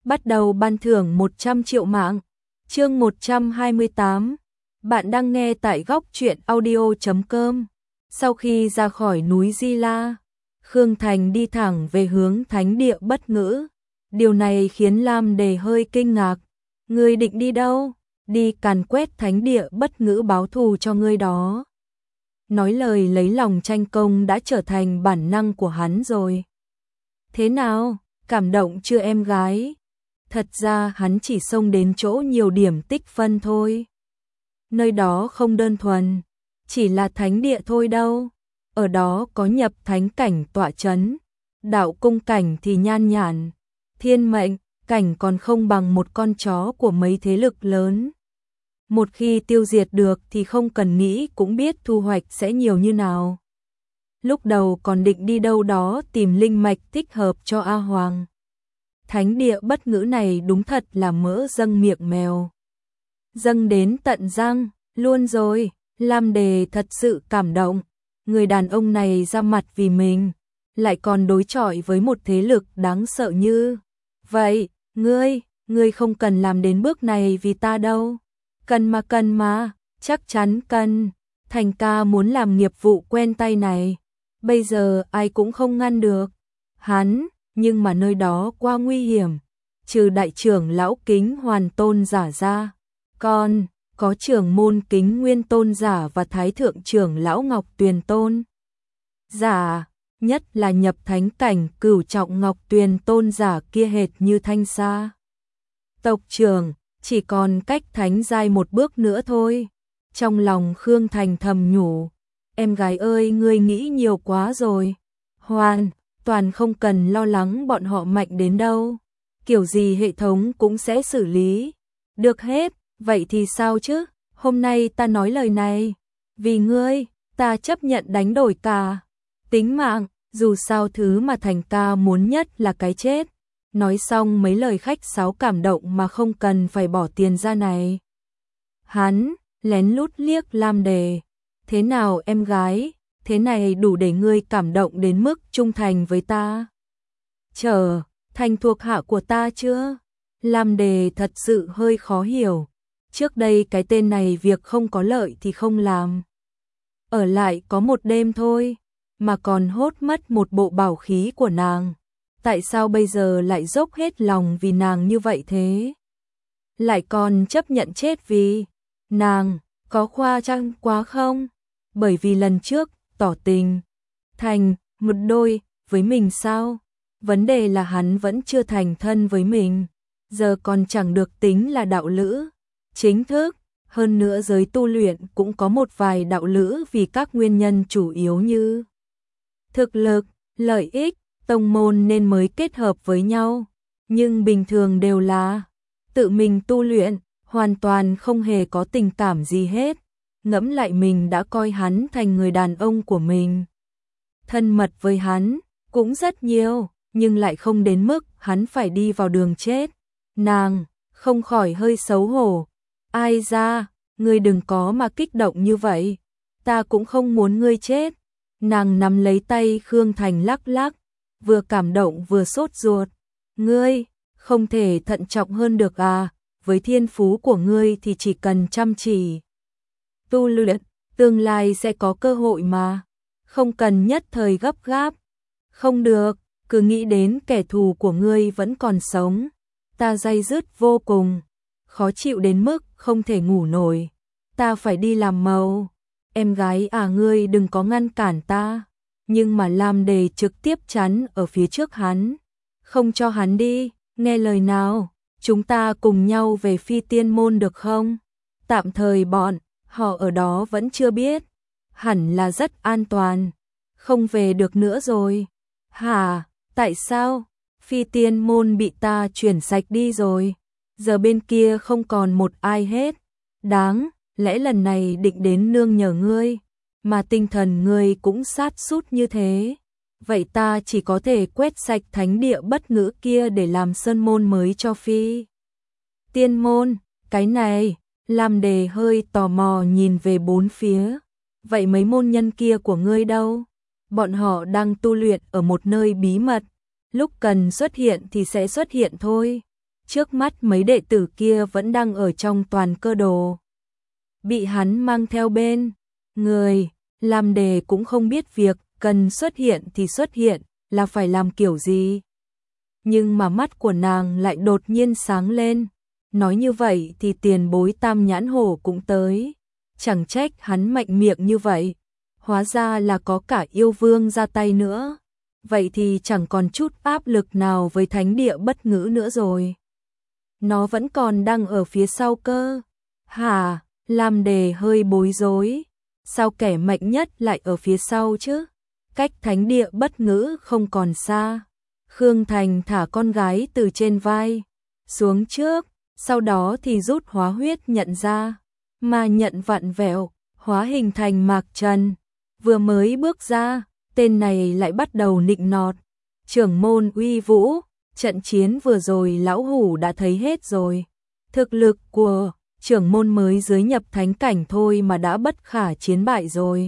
bắt đầu ban thưởng 100 triệu mạng. Chương 128. Bạn đang nghe tại góc truyện audio.com. Sau khi ra khỏi núi Di La, Khương Thành đi thẳng về hướng thánh địa bất ngữ. Điều này khiến Lam Đề hơi kinh ngạc. Ngươi định đi đâu? Đi càn quét thánh địa bất ngữ báo thù cho ngươi đó. Nói lời lấy lòng tranh công đã trở thành bản năng của hắn rồi. Thế nào, cảm động chưa em gái? Thật ra hắn chỉ xông đến chỗ nhiều điểm tích phân thôi. Nơi đó không đơn thuần, chỉ là thánh địa thôi đâu. Ở đó có nhập thánh cảnh tọa chấn, đạo cung cảnh thì nhan nhản, thiên mệnh cảnh còn không bằng một con chó của mấy thế lực lớn. Một khi tiêu diệt được thì không cần nghĩ cũng biết thu hoạch sẽ nhiều như nào. Lúc đầu còn định đi đâu đó tìm linh mạch thích hợp cho A Hoàng. Thánh địa bất ngữ này đúng thật là mỡ dâng miệng mèo. Dâng đến tận răng, luôn rồi, Lam Đề thật sự cảm động. Người đàn ông này ra mặt vì mình, lại còn đối chọi với một thế lực đáng sợ như vậy. Ngươi không cần làm đến bước này vì ta đâu. Cần mà, chắc chắn cần. Thành ca muốn làm nghiệp vụ quen tay này, bây giờ ai cũng không ngăn được hắn, nhưng mà nơi đó quá nguy hiểm. Trừ đại trưởng lão Kính Hoàn tôn giả ra, còn có trưởng môn Kính Nguyên tôn giả và thái thượng trưởng lão Ngọc Tuyền tôn giả, nhất là nhập thánh cảnh cửu trọng Ngọc Tuyền tôn giả kia hệt như Thanh Sa tộc trưởng, chỉ còn cách thánh giai một bước nữa thôi. Trong lòng Khương Thành thầm nhủ, em gái ơi, ngươi nghĩ nhiều quá rồi. Hoàn toàn không cần lo lắng bọn họ mạnh đến đâu, kiểu gì hệ thống cũng sẽ xử lý được hết. Vậy thì sao chứ, hôm nay ta nói lời này vì ngươi, ta chấp nhận đánh đổi cả tính mạng, dù sao thứ mà Thành ca muốn nhất là cái chết. Nói xong mấy lời khách sáo cảm động mà không cần phải bỏ tiền ra này, hắn lén lút liếc Lam Đề. Thế nào em gái, thế này đủ để ngươi cảm động đến mức trung thành với ta, trở thành thuộc hạ của ta chưa? Lam Đề thật sự hơi khó hiểu. Trước đây cái tên này việc không có lợi thì không làm, ở lại có một đêm thôi mà còn hốt mất một bộ bảo khí của nàng. Tại sao bây giờ lại dốc hết lòng vì nàng như vậy thế? Lại còn chấp nhận chết vì nàng, có khoa trương quá không? Bởi vì lần trước tỏ tình thành một đôi với mình sao? Vấn đề là hắn vẫn chưa thành thân với mình, giờ còn chẳng được tính là đạo lữ chính thức. Hơn nữa giới tu luyện cũng có một vài đạo lữ vì các nguyên nhân chủ yếu như thực lực, lợi ích, tông môn nên mới kết hợp với nhau, nhưng bình thường đều là tự mình tu luyện, hoàn toàn không hề có tình cảm gì hết. Ngẫm lại mình đã coi hắn thành người đàn ông của mình, thân mật với hắn cũng rất nhiều, nhưng lại không đến mức hắn phải đi vào đường chết. Nàng không khỏi hơi xấu hổ. Ai ra, ngươi đừng có mà kích động như vậy, ta cũng không muốn ngươi chết. Nàng nắm lấy tay Khương Thành lắc lắc, vừa cảm động vừa sốt ruột. Ngươi không thể thận trọng hơn được à? Với thiên phú của ngươi thì chỉ cần chăm chỉ tu luyện, tương lai sẽ có cơ hội mà, không cần nhất thời gấp gáp. Không được, cứ nghĩ đến kẻ thù của ngươi vẫn còn sống, ta day dứt vô cùng, khó chịu đến mức không thể ngủ nổi. Ta phải đi làm màu. Em gái à, ngươi đừng có ngăn cản ta. Nhưng mà Lam Đề trực tiếp chắn ở phía trước hắn, không cho hắn đi. Nghe lời nào, chúng ta cùng nhau về Phi Tiên Môn được không? Tạm thời bọn họ ở đó vẫn chưa biết, hẳn là rất an toàn, không về được nữa rồi. Hả, tại sao? Phi Tiên Môn bị ta chuyển sạch đi rồi, giờ bên kia không còn một ai hết. Đáng lẽ lần này định đến nương nhờ ngươi, mà tinh thần ngươi cũng sát sút như thế. Vậy ta chỉ có thể quét sạch thánh địa bất ngữ kia để làm sơn môn mới cho Phi Tiên Môn. Cái này, Lam Đề hơi tò mò nhìn về bốn phía. Vậy mấy môn nhân kia của ngươi đâu? Bọn họ đang tu luyện ở một nơi bí mật, lúc cần xuất hiện thì sẽ xuất hiện thôi. trước mắt mấy đệ tử kia vẫn đang ở trong toàn cơ đồ. Bị hắn mang theo bên người, Lam Đề cũng không biết việc cần xuất hiện thì xuất hiện, là phải làm kiểu gì. Nhưng mà mắt của nàng lại đột nhiên sáng lên. Nói như vậy thì tiền bối Tam Nhãn Hổ cũng tới. Chẳng trách hắn mạnh miệng như vậy. Hóa ra là có cả yêu vương ra tay nữa. Vậy thì chẳng còn chút áp lực nào với thánh địa bất ngữ nữa rồi. Nó vẫn còn đang ở phía sau cơ. Hả? Lam Đề hơi bối rối. Sao kẻ mạnh nhất lại ở phía sau chứ? Cách thánh địa bất ngữ không còn xa. Khương Thành thả con gái từ trên vai xuống trước, sau đó thì rút hóa huyết nhận ra, mà nhận vặn vẹo, hóa hình thành Mạc Trần. Vừa mới bước ra, tên này lại bắt đầu nịnh nọt. Trưởng môn uy vũ, trận chiến vừa rồi lão hủ đã thấy hết rồi. Thực lực của trưởng môn mới dưới nhập thánh cảnh thôi mà đã bất khả chiến bại rồi.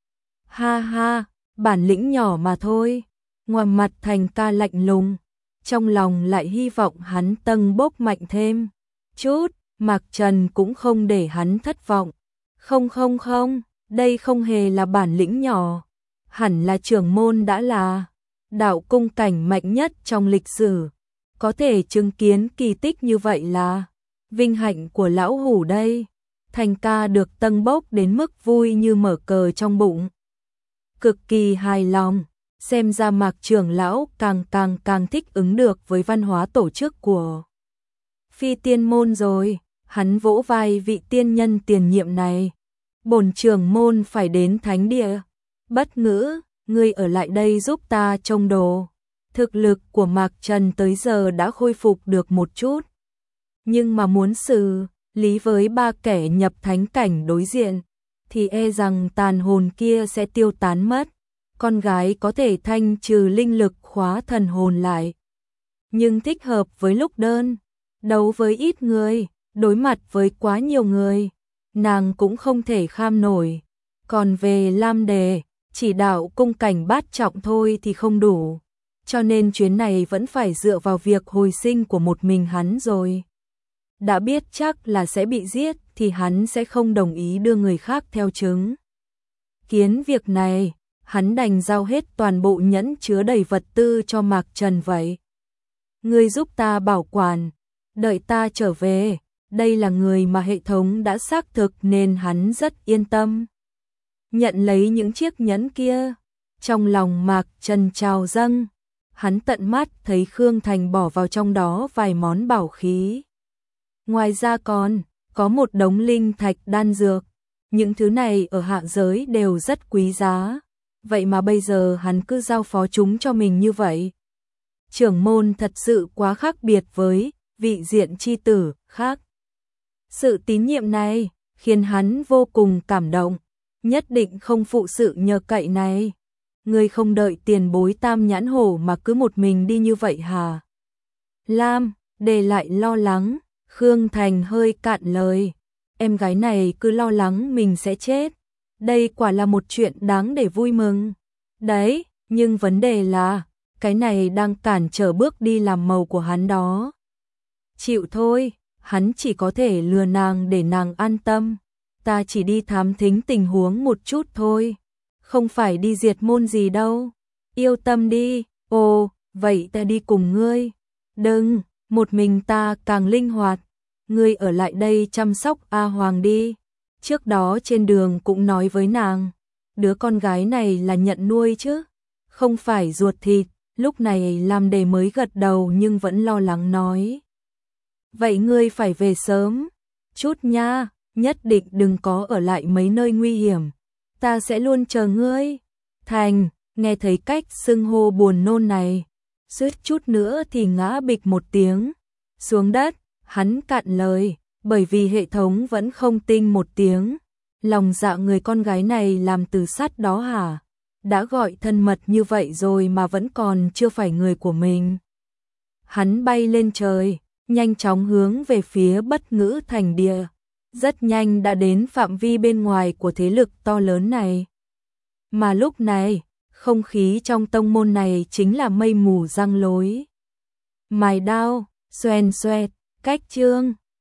Ha ha, bản lĩnh nhỏ mà thôi. Ngoài mặt Thành ca lạnh lùng, trong lòng lại hy vọng hắn tâng bốc mạnh thêm chút. Mạc Trần cũng không để hắn thất vọng. Không, đây không hề là bản lĩnh nhỏ. Hẳn là trưởng môn đã là đạo cung cảnh mạnh nhất trong lịch sử. Có thể chứng kiến kỳ tích như vậy là vinh hạnh của lão hủ đây. Thành ca được tâng bốc đến mức vui như mở cờ trong bụng. Cực kỳ hài lòng. Xem ra Mạc trưởng lão càng thích ứng được với văn hóa tổ chức của Phi Tiên môn rồi. Hắn vỗ vai vị tiên nhân tiền nhiệm này. Bổn trưởng môn phải đến thánh địa bất ngữ, ngươi ở lại đây giúp ta trông đồ. Thực lực của Mạc Trần tới giờ đã khôi phục được một chút. Nhưng mà muốn xử lý với ba kẻ nhập thánh cảnh đối diện, thì e rằng tàn hồn kia sẽ tiêu tán mất. Con gái có thể thanh trừ linh lực khóa thần hồn lại. Nhưng thích hợp với lúc đơn, đấu với ít người, đối mặt với quá nhiều người, nàng cũng không thể kham nổi. Còn về Lam Đề, chỉ đạo cung cảnh bát trọng thôi thì không đủ. Cho nên chuyến này vẫn phải dựa vào việc hồi sinh của một mình hắn rồi. Đã biết chắc là sẽ bị giết thì hắn sẽ không đồng ý đưa người khác theo chứng kiến việc này. Hắn đành giao hết toàn bộ nhẫn chứa đầy vật tư cho Mạc Trần vậy. Ngươi giúp ta bảo quản, đợi ta trở về. Đây là người mà hệ thống đã xác thực nên hắn rất yên tâm. Nhận lấy những chiếc nhẫn kia, trong lòng Mạc Trần trào dâng. Hắn tận mắt thấy Khương Thành bỏ vào trong đó vài món bảo khí. Ngoài ra còn có một đống linh thạch đan dược. Những thứ này ở hạ giới đều rất quý giá. Vậy mà bây giờ hắn cứ giao phó chúng cho mình như vậy. Trưởng môn thật sự quá khác biệt với vị diện chi tử khác. Sự tín nhiệm này khiến hắn vô cùng cảm động. Nhất định không phụ sự nhờ cậy này. Ngươi không đợi tiền bối Tam Nhãn Hổ mà cứ một mình đi như vậy hả? Lam, Đề lại lo lắng. Khương Thành hơi cạn lời. Em gái này cứ lo lắng mình sẽ chết. Đây quả là một chuyện đáng để vui mừng. Đấy, nhưng vấn đề là, cái này đang cản trở bước đi làm màu của hắn đó. Chịu thôi, hắn chỉ có thể lừa nàng để nàng an tâm. Ta chỉ đi thám thính tình huống một chút thôi. Không phải đi diệt môn gì đâu. Yêu tâm đi, ồ, vậy ta đi cùng ngươi. Đừng, một mình ta càng linh hoạt. Ngươi ở lại đây chăm sóc A Hoàng đi. Trước đó trên đường cũng nói với nàng, đứa con gái này là nhận nuôi chứ, không phải ruột thịt. Lúc này Lam Đề mới gật đầu nhưng vẫn lo lắng nói. Vậy ngươi phải về sớm chút nha, nhất định đừng có ở lại mấy nơi nguy hiểm. Ta sẽ luôn chờ ngươi. Thành, nghe thấy cách xưng hô buồn nôn này, suýt chút nữa thì ngã bịch một tiếng xuống đất. Hắn cạn lời, bởi vì hệ thống vẫn không tinh một tiếng. Lòng dạ người con gái này làm từ sắt đó hả? Đã gọi thân mật như vậy rồi mà vẫn còn chưa phải người của mình. Hắn bay lên trời, nhanh chóng hướng về phía Bất Ngữ Thành địa. Rất nhanh đã đến phạm vi bên ngoài của thế lực to lớn này. Mà lúc này, không khí trong tông môn này chính là mây mù giăng lối. Mài đao, Xoèn xoẹt, cách chương.